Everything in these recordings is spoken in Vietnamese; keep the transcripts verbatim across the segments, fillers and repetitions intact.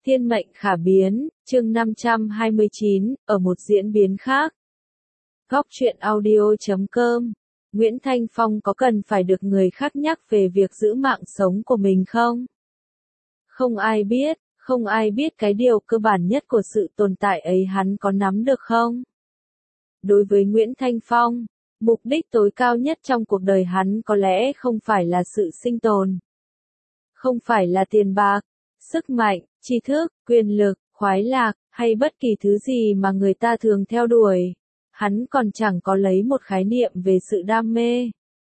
Thiên mệnh khả biến, chương năm trăm hai mươi chín, ở một diễn biến khác. Góc truyện audio chấm com. Nguyễn Thanh Phong có cần phải được người khác nhắc về việc giữ mạng sống của mình không? Không ai biết, không ai biết cái điều cơ bản nhất của sự tồn tại ấy hắn có nắm được không? Đối với Nguyễn Thanh Phong, mục đích tối cao nhất trong cuộc đời hắn có lẽ không phải là sự sinh tồn. Không phải là tiền bạc, sức mạnh, tri thức, quyền lực, khoái lạc, hay bất kỳ thứ gì mà người ta thường theo đuổi. Hắn còn chẳng có lấy một khái niệm về sự đam mê.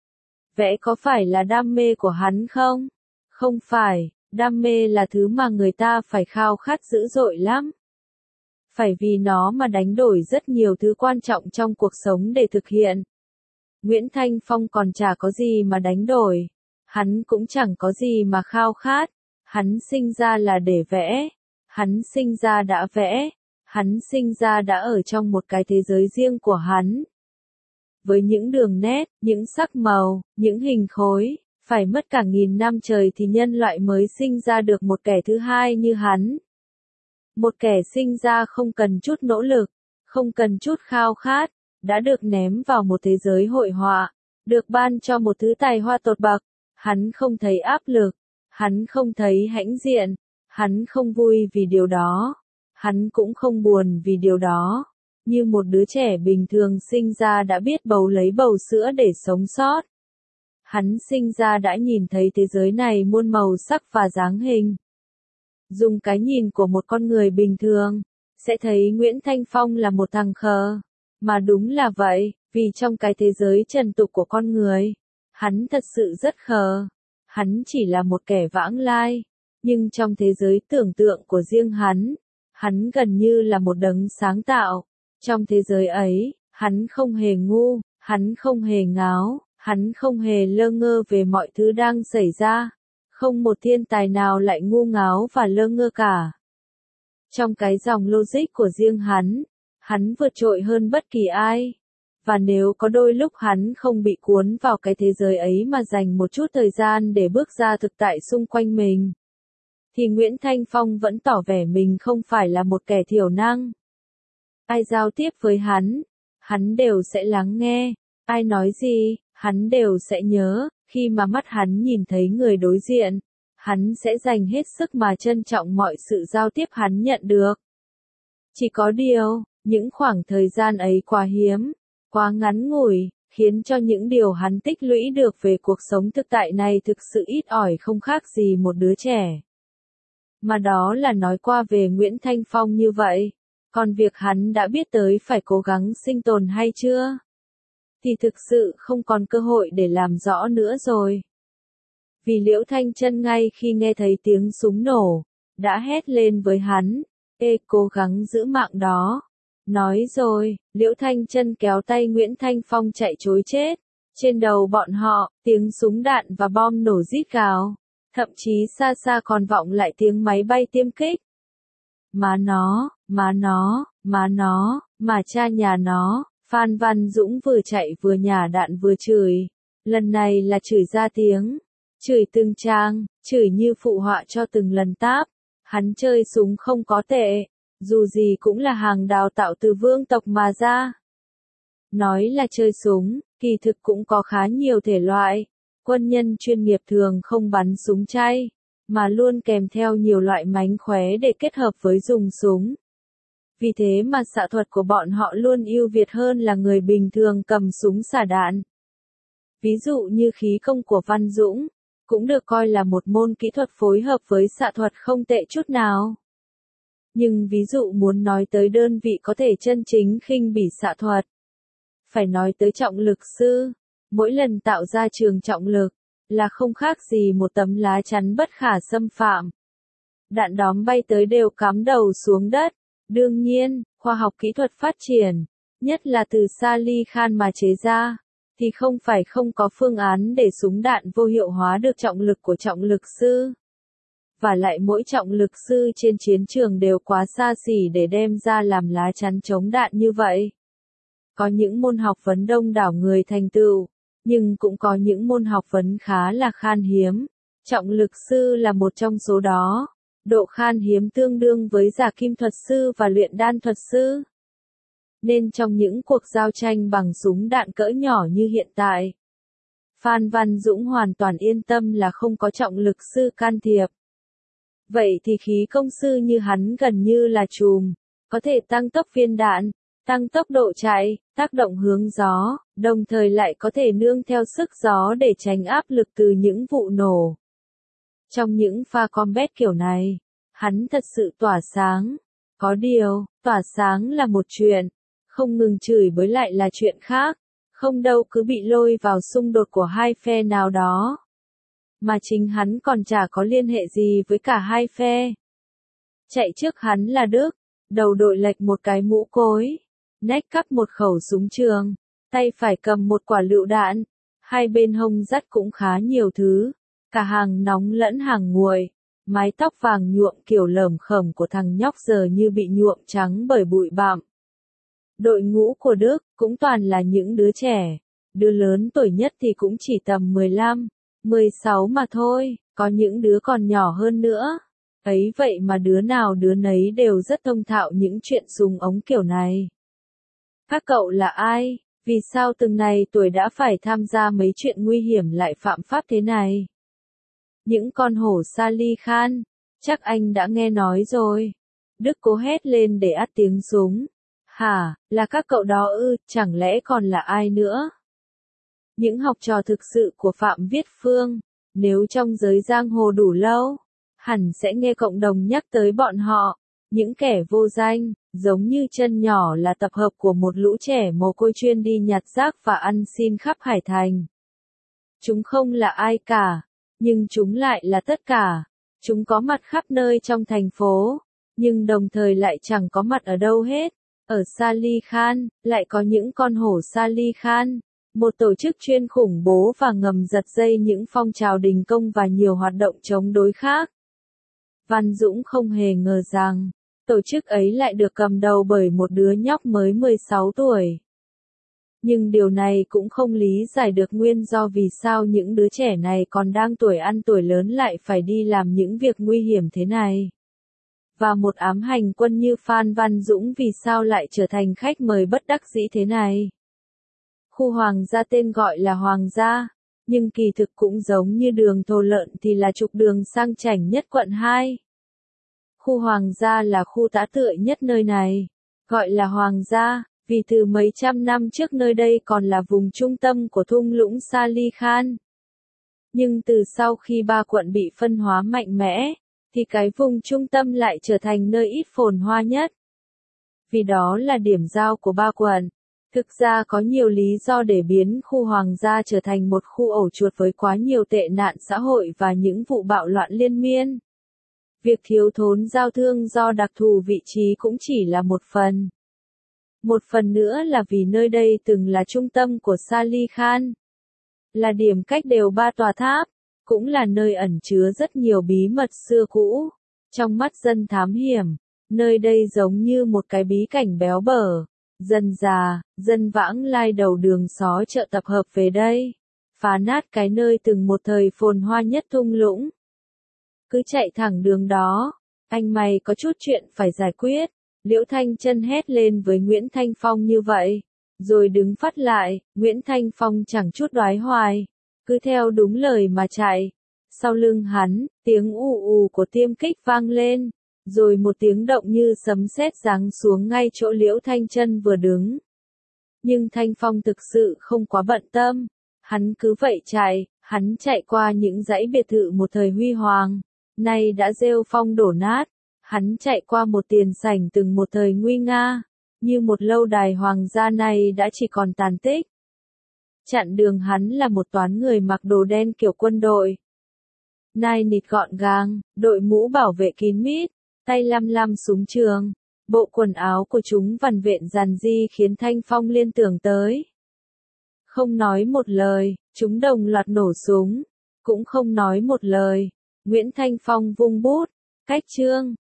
Vẽ có phải là đam mê của hắn không? Không phải, đam mê là thứ mà người ta phải khao khát dữ dội lắm. Phải vì nó mà đánh đổi rất nhiều thứ quan trọng trong cuộc sống để thực hiện. Nguyễn Thanh Phong còn chả có gì mà đánh đổi. Hắn cũng chẳng có gì mà khao khát. Hắn sinh ra là để vẽ. Hắn sinh ra đã vẽ. Hắn sinh ra đã ở trong một cái thế giới riêng của hắn. Với những đường nét, những sắc màu, những hình khối, phải mất cả nghìn năm trời thì nhân loại mới sinh ra được một kẻ thứ hai như hắn. Một kẻ sinh ra không cần chút nỗ lực, không cần chút khao khát, đã được ném vào một thế giới hội họa, được ban cho một thứ tài hoa tột bậc. Hắn không thấy áp lực, hắn không thấy hãnh diện, hắn không vui vì điều đó, hắn cũng không buồn vì điều đó. Như một đứa trẻ bình thường sinh ra đã biết bầu lấy bầu sữa để sống sót. Hắn sinh ra đã nhìn thấy thế giới này muôn màu sắc và dáng hình. Dùng cái nhìn của một con người bình thường, sẽ thấy Nguyễn Thanh Phong là một thằng khờ. Mà đúng là vậy, vì trong cái thế giới trần tục của con người, hắn thật sự rất khờ. Hắn chỉ là một kẻ vãng lai. Nhưng trong thế giới tưởng tượng của riêng hắn, hắn gần như là một đấng sáng tạo. Trong thế giới ấy, hắn không hề ngu, hắn không hề ngáo, hắn không hề lơ ngơ về mọi thứ đang xảy ra. Không một thiên tài nào lại ngu ngáo và lơ ngơ cả. Trong cái dòng logic của riêng hắn, hắn vượt trội hơn bất kỳ ai. Và nếu có đôi lúc hắn không bị cuốn vào cái thế giới ấy mà dành một chút thời gian để bước ra thực tại xung quanh mình, thì Nguyễn Thanh Phong vẫn tỏ vẻ mình không phải là một kẻ thiểu năng. Ai giao tiếp với hắn, hắn đều sẽ lắng nghe. Ai nói gì, hắn đều sẽ nhớ. Khi mà mắt hắn nhìn thấy người đối diện, hắn sẽ dành hết sức mà trân trọng mọi sự giao tiếp hắn nhận được. Chỉ có điều, những khoảng thời gian ấy quá hiếm, quá ngắn ngủi, khiến cho những điều hắn tích lũy được về cuộc sống thực tại này thực sự ít ỏi không khác gì một đứa trẻ. Mà đó là nói qua về Nguyễn Thanh Phong như vậy. Còn việc hắn đã biết tới phải cố gắng sinh tồn hay chưa, thì thực sự không còn cơ hội để làm rõ nữa rồi. Vì Liễu Thanh Chân ngay khi nghe thấy tiếng súng nổ, đã hét lên với hắn, ê cố gắng giữ mạng đó. Nói rồi, Liễu Thanh Chân kéo tay Nguyễn Thanh Phong chạy trối chết. Trên đầu bọn họ, tiếng súng đạn và bom nổ rít gào. Thậm chí xa xa còn vọng lại tiếng máy bay tiêm kích. Má nó, má nó, má nó, mà cha nhà nó. Phan Văn Dũng vừa chạy vừa nhả đạn vừa chửi. Lần này là chửi ra tiếng. Chửi từng trang, chửi như phụ họa cho từng lần táp. Hắn chơi súng không có tệ. Dù gì cũng là hàng đào tạo từ vương tộc mà ra. Nói là chơi súng, kỳ thực cũng có khá nhiều thể loại. Quân nhân chuyên nghiệp thường không bắn súng chay, mà luôn kèm theo nhiều loại mánh khóe để kết hợp với dùng súng. Vì thế mà xạ thuật của bọn họ luôn ưu việt hơn là người bình thường cầm súng xả đạn. Ví dụ như khí công của Văn Dũng, cũng được coi là một môn kỹ thuật phối hợp với xạ thuật không tệ chút nào. Nhưng ví dụ muốn nói tới đơn vị có thể chân chính khinh bỉ xạ thuật, phải nói tới trọng lực sư. Mỗi lần tạo ra trường trọng lực, là không khác gì một tấm lá chắn bất khả xâm phạm. Đạn đóm bay tới đều cắm đầu xuống đất. Đương nhiên, khoa học kỹ thuật phát triển, nhất là từ Sally Khan mà chế ra, thì không phải không có phương án để súng đạn vô hiệu hóa được trọng lực của trọng lực sư. Và lại mỗi trọng lực sư trên chiến trường đều quá xa xỉ để đem ra làm lá chắn chống đạn như vậy. Có những môn học vấn đông đảo người thành tựu, nhưng cũng có những môn học vấn khá là khan hiếm. Trọng lực sư là một trong số đó. độ khan hiếm tương đương với giả kim thuật sư và luyện đan thuật sư. Nên trong những cuộc giao tranh bằng súng đạn cỡ nhỏ như hiện tại, Phan Văn Dũng hoàn toàn yên tâm là không có trọng lực sư can thiệp. Vậy thì khí công sư như hắn gần như là chùm, có thể tăng tốc viên đạn, tăng tốc độ chạy, tác động hướng gió, đồng thời lại có thể nương theo sức gió để tránh áp lực từ những vụ nổ. Trong những pha combat kiểu này, hắn thật sự tỏa sáng. Có điều, tỏa sáng là một chuyện, không ngừng chửi bới lại là chuyện khác, không đâu cứ bị lôi vào xung đột của hai phe nào đó. Mà chính hắn còn chả có liên hệ gì với cả hai phe. Chạy trước hắn là Đức, đầu đội lệch một cái mũ cối, nách cắp một khẩu súng trường, tay phải cầm một quả lựu đạn, hai bên hông dắt cũng khá nhiều thứ, cả hàng nóng lẫn hàng nguội, mái tóc vàng nhuộm kiểu lởm khởm của thằng nhóc giờ như bị nhuộm trắng bởi bụi bặm. Đội ngũ của Đức cũng toàn là những đứa trẻ, đứa lớn tuổi nhất thì cũng chỉ tầm mười lăm, mười sáu mà thôi, có những đứa còn nhỏ hơn nữa. Ấy vậy mà đứa nào đứa nấy đều rất thông thạo những chuyện súng ống kiểu này. Các cậu là ai? Vì sao từng này tuổi đã phải tham gia mấy chuyện nguy hiểm lại phạm pháp thế này? Những con hổ Sali Khan, chắc anh đã nghe nói rồi. Đức cố hét lên để át tiếng súng. Hả, là các cậu đó ư, chẳng lẽ còn là ai nữa? Những học trò thực sự của Phạm Viết Phương, nếu trong giới giang hồ đủ lâu, hẳn sẽ nghe cộng đồng nhắc tới bọn họ, những kẻ vô danh, giống như Chân Nhỏ là tập hợp của một lũ trẻ mồ côi chuyên đi nhặt rác và ăn xin khắp Hải Thành. Chúng không là ai cả, nhưng chúng lại là tất cả. Chúng có mặt khắp nơi trong thành phố, nhưng đồng thời lại chẳng có mặt ở đâu hết. Ở Sali Khan, lại có những con hổ Sali Khan, một tổ chức chuyên khủng bố và ngầm giật dây những phong trào đình công và nhiều hoạt động chống đối khác. Văn Dũng không hề ngờ rằng, tổ chức ấy lại được cầm đầu bởi một đứa nhóc mới mười sáu tuổi. Nhưng điều này cũng không lý giải được nguyên do vì sao những đứa trẻ này còn đang tuổi ăn tuổi lớn lại phải đi làm những việc nguy hiểm thế này. Và một ám hành quân như Phan Văn Dũng vì sao lại trở thành khách mời bất đắc dĩ thế này. Khu Hoàng gia tên gọi là Hoàng gia, nhưng kỳ thực cũng giống như đường Thổ Lợn thì là trục đường sang chảnh nhất quận hai. Khu Hoàng gia là khu tã tựa nhất nơi này, gọi là Hoàng gia, vì từ mấy trăm năm trước nơi đây còn là vùng trung tâm của thung lũng Sali Khan. Nhưng từ sau khi ba quận bị phân hóa mạnh mẽ, thì cái vùng trung tâm lại trở thành nơi ít phồn hoa nhất. Vì đó là điểm giao của ba quận. Thực ra có nhiều lý do để biến khu Hoàng gia trở thành một khu ổ chuột với quá nhiều tệ nạn xã hội và những vụ bạo loạn liên miên. Việc thiếu thốn giao thương do đặc thù vị trí cũng chỉ là một phần. Một phần nữa là vì nơi đây từng là trung tâm của Sali Khan. Là điểm cách đều ba tòa tháp, cũng là nơi ẩn chứa rất nhiều bí mật xưa cũ. Trong mắt dân thám hiểm, nơi đây giống như một cái bí cảnh béo bở. Dân già, dân vãng lai đầu đường xó chợ tập hợp về đây, phá nát cái nơi từng một thời phồn hoa nhất thung lũng. Cứ chạy thẳng đường đó, anh mày có chút chuyện phải giải quyết. Liễu Thanh Chân hét lên với Nguyễn Thanh Phong như vậy, rồi đứng phắt lại. Nguyễn Thanh Phong chẳng chút đoái hoài, cứ theo đúng lời mà chạy. Sau lưng hắn, tiếng ù ù của tiêm kích vang lên, rồi một tiếng động như sấm sét giáng xuống ngay chỗ Liễu Thanh Chân vừa đứng. Nhưng Thanh Phong thực sự không quá bận tâm, hắn cứ vậy chạy, hắn chạy qua những dãy biệt thự một thời huy hoàng, nay đã rêu phong đổ nát. Hắn chạy qua một tiền sảnh từng một thời nguy nga, như một lâu đài hoàng gia này đã chỉ còn tàn tích. Chặn đường hắn là một toán người mặc đồ đen kiểu quân đội. Nai nịt gọn gàng, đội mũ bảo vệ kín mít, tay lăm lăm súng trường. Bộ quần áo của chúng vằn vện rằn ri khiến Thanh Phong liên tưởng tới. Không nói một lời, chúng đồng loạt nổ súng. Cũng không nói một lời, Nguyễn Thanh Phong vung bút, cách chương.